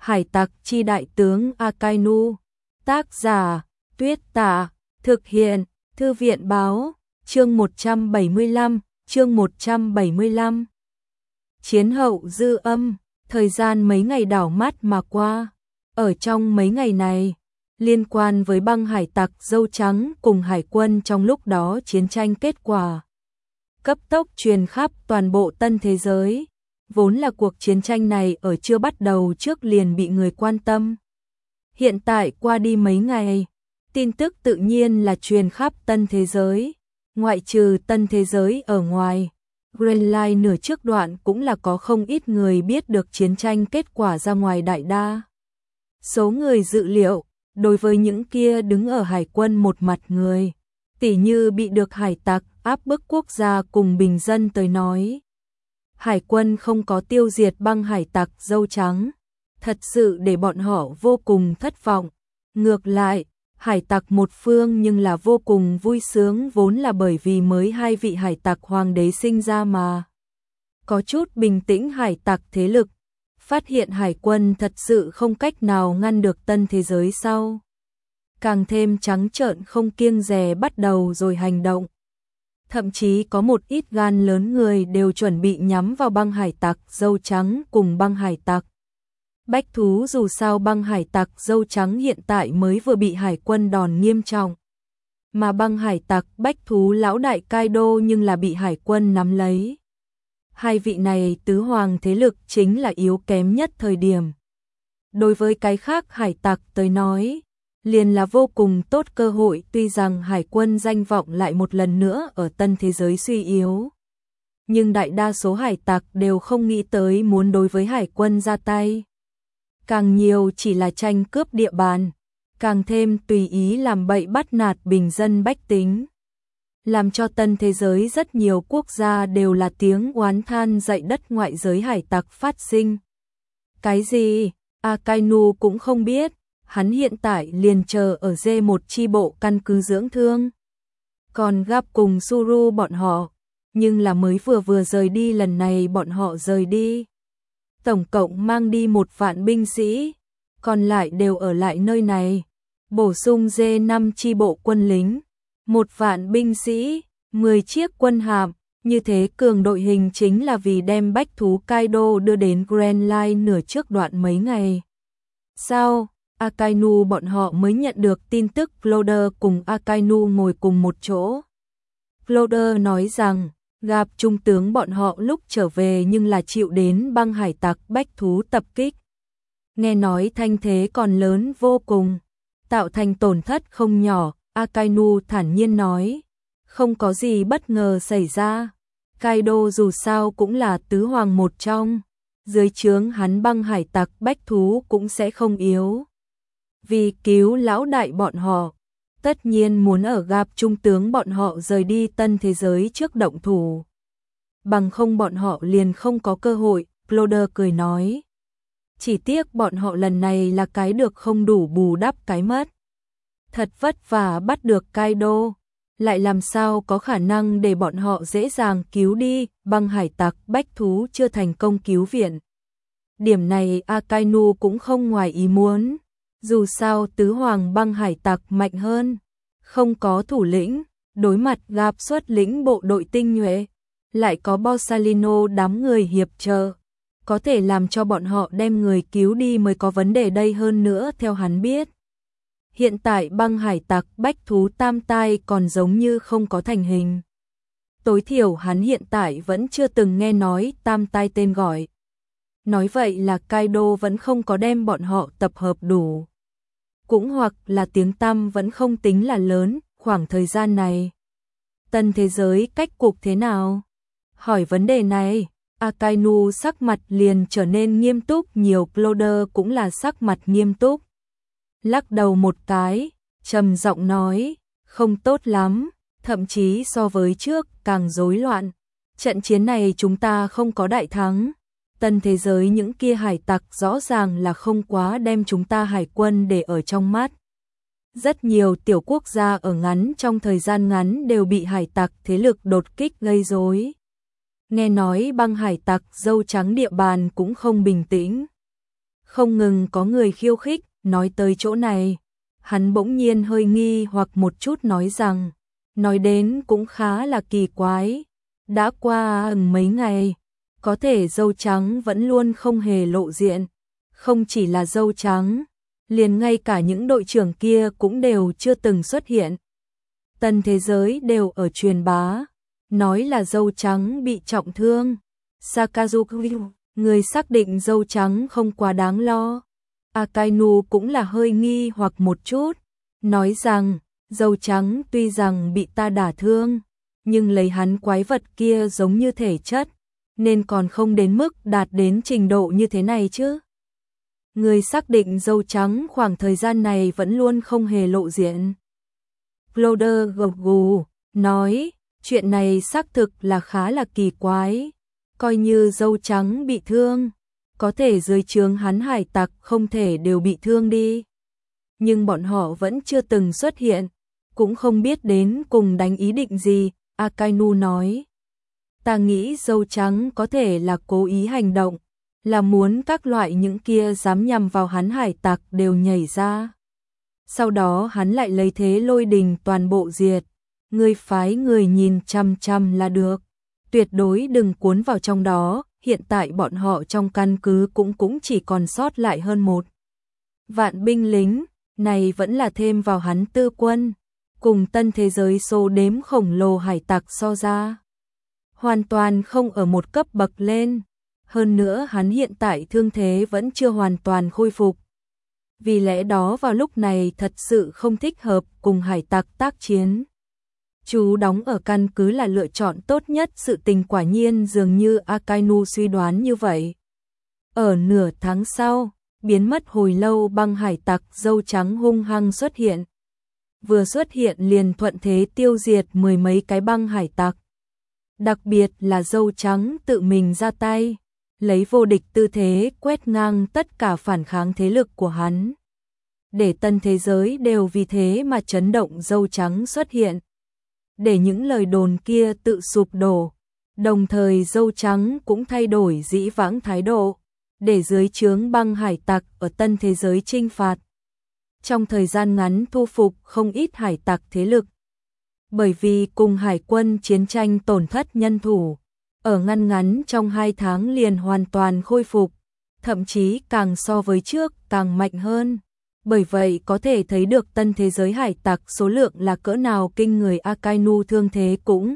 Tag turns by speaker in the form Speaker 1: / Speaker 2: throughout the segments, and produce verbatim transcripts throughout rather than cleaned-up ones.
Speaker 1: Hải tặc chi đại tướng Akainu. Tác giả Tuyết Tả. Thực hiện Thư viện báo. Chương một trăm bảy mươi lăm. Chương một trăm bảy mươi lăm. Chiến hậu dư âm. Thời gian mấy ngày đảo mắt mà qua. Ở trong mấy ngày này, liên quan với băng hải tặc dâu trắng cùng hải quân trong lúc đó chiến tranh kết quả cấp tốc truyền khắp toàn bộ tân thế giới. Vốn là cuộc chiến tranh này ở chưa bắt đầu trước liền bị người quan tâm. Hiện tại qua đi mấy ngày, tin tức tự nhiên là truyền khắp tân thế giới. Ngoại trừ tân thế giới ở ngoài, Grand Line nửa trước đoạn cũng là có không ít người biết được chiến tranh kết quả ra ngoài đại đa. Số người dự liệu, đối với những kia đứng ở hải quân một mặt người, tỉ như bị được hải tặc áp bức quốc gia cùng bình dân tới nói. Hải quân không có tiêu diệt băng hải tặc dâu trắng, thật sự để bọn họ vô cùng thất vọng. Ngược lại, hải tặc một phương nhưng là vô cùng vui sướng, vốn là bởi vì mới hai vị hải tặc hoàng đế sinh ra mà. Có chút bình tĩnh hải tặc thế lực, phát hiện hải quân thật sự không cách nào ngăn được tân thế giới sau. Càng thêm trắng trợn không kiêng dè bắt đầu rồi hành động. Thậm chí có một ít gan lớn người đều chuẩn bị nhắm vào băng hải tặc dâu trắng cùng băng hải tặc bách thú, dù sao băng hải tặc dâu trắng hiện tại mới vừa bị hải quân đòn nghiêm trọng. Mà băng hải tặc bách thú lão đại Kaido nhưng là bị hải quân nắm lấy. Hai vị này tứ hoàng thế lực chính là yếu kém nhất thời điểm. Đối với cái khác hải tặc tới nói, liền là vô cùng tốt cơ hội, tuy rằng hải quân danh vọng lại một lần nữa ở tân thế giới suy yếu. Nhưng đại đa số hải tặc đều không nghĩ tới muốn đối với hải quân ra tay. Càng nhiều chỉ là tranh cướp địa bàn, càng thêm tùy ý làm bậy bắt nạt bình dân bách tính. Làm cho tân thế giới rất nhiều quốc gia đều là tiếng oán than dậy đất ngoại giới hải tặc phát sinh. Cái gì? Akainu cũng không biết, hắn hiện tại liền chờ ở D một chi bộ căn cứ dưỡng thương. Còn gặp cùng Suru bọn họ, nhưng là mới vừa vừa rời đi, lần này bọn họ rời đi. Tổng cộng mang đi một vạn binh sĩ, còn lại đều ở lại nơi này. Bổ sung D năm chi bộ quân lính, một vạn binh sĩ, mười chiếc quân hạm, như thế cường đội hình chính là vì đem bách thú Kaido đưa đến Grand Line nửa trước đoạn mấy ngày. Sau, Akainu bọn họ mới nhận được tin tức Floder cùng Akainu ngồi cùng một chỗ. Floder nói rằng, gặp trung tướng bọn họ lúc trở về nhưng là chịu đến băng hải tặc bách thú tập kích. Nghe nói thanh thế còn lớn vô cùng, tạo thành tổn thất không nhỏ. Akainu thản nhiên nói, không có gì bất ngờ xảy ra. Kaido dù sao cũng là tứ hoàng một trong, dưới trướng hắn băng hải tặc bách thú cũng sẽ không yếu. Vì cứu lão đại bọn họ, tất nhiên muốn ở gặp trung tướng bọn họ rời đi tân thế giới trước động thủ. Bằng không bọn họ liền không có cơ hội, Floder cười nói. Chỉ tiếc bọn họ lần này là cái được không đủ bù đắp cái mất. Thật vất vả bắt được Kaido, lại làm sao có khả năng để bọn họ dễ dàng cứu đi, băng hải tặc bách thú chưa thành công cứu viện. Điểm này Akainu cũng không ngoài ý muốn. Dù sao tứ hoàng băng hải tặc mạnh hơn, không có thủ lĩnh, đối mặt gặp xuất lĩnh bộ đội tinh nhuệ, lại có Borsalino đám người hiệp trợ, có thể làm cho bọn họ đem người cứu đi mới có vấn đề đây. Hơn nữa theo hắn biết, hiện tại băng hải tặc bách thú tam tai còn giống như không có thành hình. Tối thiểu hắn hiện tại vẫn chưa từng nghe nói tam tai tên gọi. Nói vậy là Kaido vẫn không có đem bọn họ tập hợp đủ. Cũng hoặc là tiếng tăm vẫn không tính là lớn, khoảng thời gian này. Tân thế giới cách cục thế nào? Hỏi vấn đề này, Akainu sắc mặt liền trở nên nghiêm túc nhiều, Floder cũng là sắc mặt nghiêm túc. Lắc đầu một cái, trầm giọng nói, không tốt lắm, thậm chí so với trước càng rối loạn. Trận chiến này chúng ta không có đại thắng. Tân thế giới những kia hải tặc rõ ràng là không quá đem chúng ta hải quân để ở trong mắt. Rất nhiều tiểu quốc gia ở ngắn trong thời gian ngắn đều bị hải tặc thế lực đột kích gây rối. Nghe nói băng hải tặc dâu trắng địa bàn cũng không bình tĩnh. Không ngừng có người khiêu khích, nói tới chỗ này. Hắn bỗng nhiên hơi nghi hoặc một chút nói rằng, nói đến cũng khá là kỳ quái. Đã qua mấy ngày, có thể dâu trắng vẫn luôn không hề lộ diện. Không chỉ là dâu trắng, liền ngay cả những đội trưởng kia cũng đều chưa từng xuất hiện. Tân thế giới đều ở truyền bá, nói là dâu trắng bị trọng thương. Sakazuki, người xác định dâu trắng không quá đáng lo. Akainu cũng là hơi nghi hoặc một chút, nói rằng, dâu trắng tuy rằng bị ta đả thương, nhưng lấy hắn quái vật kia giống như thể chất, nên còn không đến mức đạt đến trình độ như thế này chứ. Người xác định dâu trắng khoảng thời gian này vẫn luôn không hề lộ diện. Cloder gật gù, nói, chuyện này xác thực là khá là kỳ quái, coi như dâu trắng bị thương, có thể dưới trướng hắn hải tặc không thể đều bị thương đi. Nhưng bọn họ vẫn chưa từng xuất hiện, cũng không biết đến cùng đánh ý định gì, Akainu nói. Ta nghĩ dâu trắng có thể là cố ý hành động, là muốn các loại những kia dám nhằm vào hắn hải tặc đều nhảy ra. Sau đó hắn lại lấy thế lôi đình toàn bộ diệt, người phái người nhìn chăm chăm là được, tuyệt đối đừng cuốn vào trong đó, hiện tại bọn họ trong căn cứ cũng cũng chỉ còn sót lại hơn một vạn binh lính, này vẫn là thêm vào hắn tư quân, cùng tân thế giới số đếm khổng lồ hải tặc so ra. Hoàn toàn không ở một cấp bậc lên, hơn nữa hắn hiện tại thương thế vẫn chưa hoàn toàn khôi phục. Vì lẽ đó vào lúc này thật sự không thích hợp cùng hải tặc tác chiến. Chú đóng ở căn cứ là lựa chọn tốt nhất, sự tình quả nhiên dường như Akainu suy đoán như vậy. Ở nửa tháng sau, biến mất hồi lâu băng hải tặc dâu trắng hung hăng xuất hiện. Vừa xuất hiện liền thuận thế tiêu diệt mười mấy cái băng hải tặc. Đặc biệt là dâu trắng tự mình ra tay, lấy vô địch tư thế quét ngang tất cả phản kháng thế lực của hắn. Để tân thế giới đều vì thế mà chấn động dâu trắng xuất hiện. Để những lời đồn kia tự sụp đổ, đồng thời dâu trắng cũng thay đổi dĩ vãng thái độ, để dưới trướng băng hải tặc ở tân thế giới chinh phạt. Trong thời gian ngắn thu phục không ít hải tặc thế lực. Bởi vì cùng hải quân chiến tranh tổn thất nhân thủ, ở ngăn ngắn trong hai tháng liền hoàn toàn khôi phục, thậm chí càng so với trước càng mạnh hơn. Bởi vậy có thể thấy được tân thế giới hải tặc số lượng là cỡ nào kinh người. Akainu thương thế cũng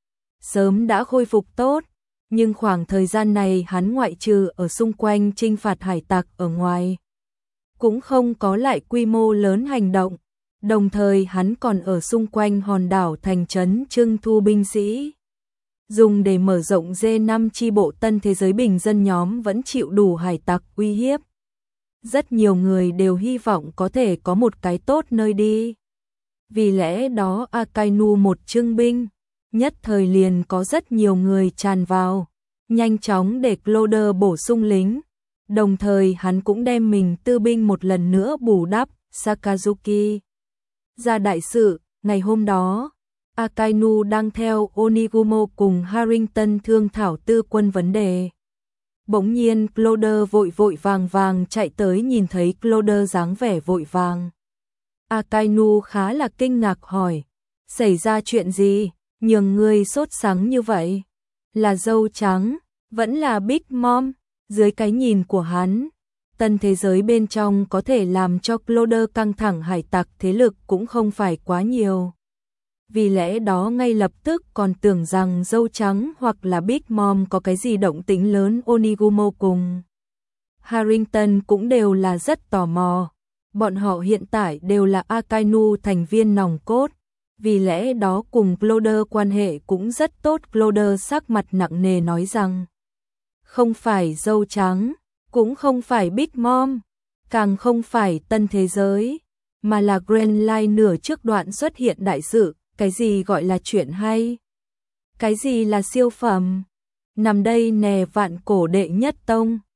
Speaker 1: sớm đã khôi phục tốt, nhưng khoảng thời gian này hắn ngoại trừ ở xung quanh chinh phạt hải tặc ở ngoài, cũng không có lại quy mô lớn hành động. Đồng thời hắn còn ở xung quanh hòn đảo thành trấn trưng thu binh sĩ, dùng để mở rộng D năm chi bộ tân thế giới bình dân nhóm vẫn chịu đủ hải tặc uy hiếp. Rất nhiều người đều hy vọng có thể có một cái tốt nơi đi. Vì lẽ đó Akainu một trưng binh, nhất thời liền có rất nhiều người tràn vào, nhanh chóng để Cloder bổ sung lính. Đồng thời hắn cũng đem mình tư binh một lần nữa bù đắp. Sakazuki ra đại sự, ngày hôm đó, Akainu đang theo Onigumo cùng Harrington thương thảo tư quân vấn đề. Bỗng nhiên Cloder vội vội vàng vàng chạy tới, nhìn thấy Cloder dáng vẻ vội vàng. Akainu khá là kinh ngạc hỏi, xảy ra chuyện gì, nhường ngươi sốt sắng như vậy? Là dâu trắng, vẫn là Big Mom? Dưới cái nhìn của hắn, tân thế giới bên trong có thể làm cho Cloder căng thẳng hải tặc thế lực cũng không phải quá nhiều. Vì lẽ đó ngay lập tức còn tưởng rằng dâu trắng hoặc là Big Mom có cái gì động tĩnh lớn. Onigumo cùng Harrington cũng đều là rất tò mò. Bọn họ hiện tại đều là Akainu thành viên nòng cốt, vì lẽ đó cùng Cloder quan hệ cũng rất tốt. Cloder sắc mặt nặng nề nói rằng, không phải dâu trắng, cũng không phải Big Mom, càng không phải tân thế giới, mà là Grand Line nửa trước đoạn xuất hiện đại sự. Cái gì gọi là chuyện hay? Cái gì là siêu phẩm? Nằm đây nè vạn cổ đệ nhất tông,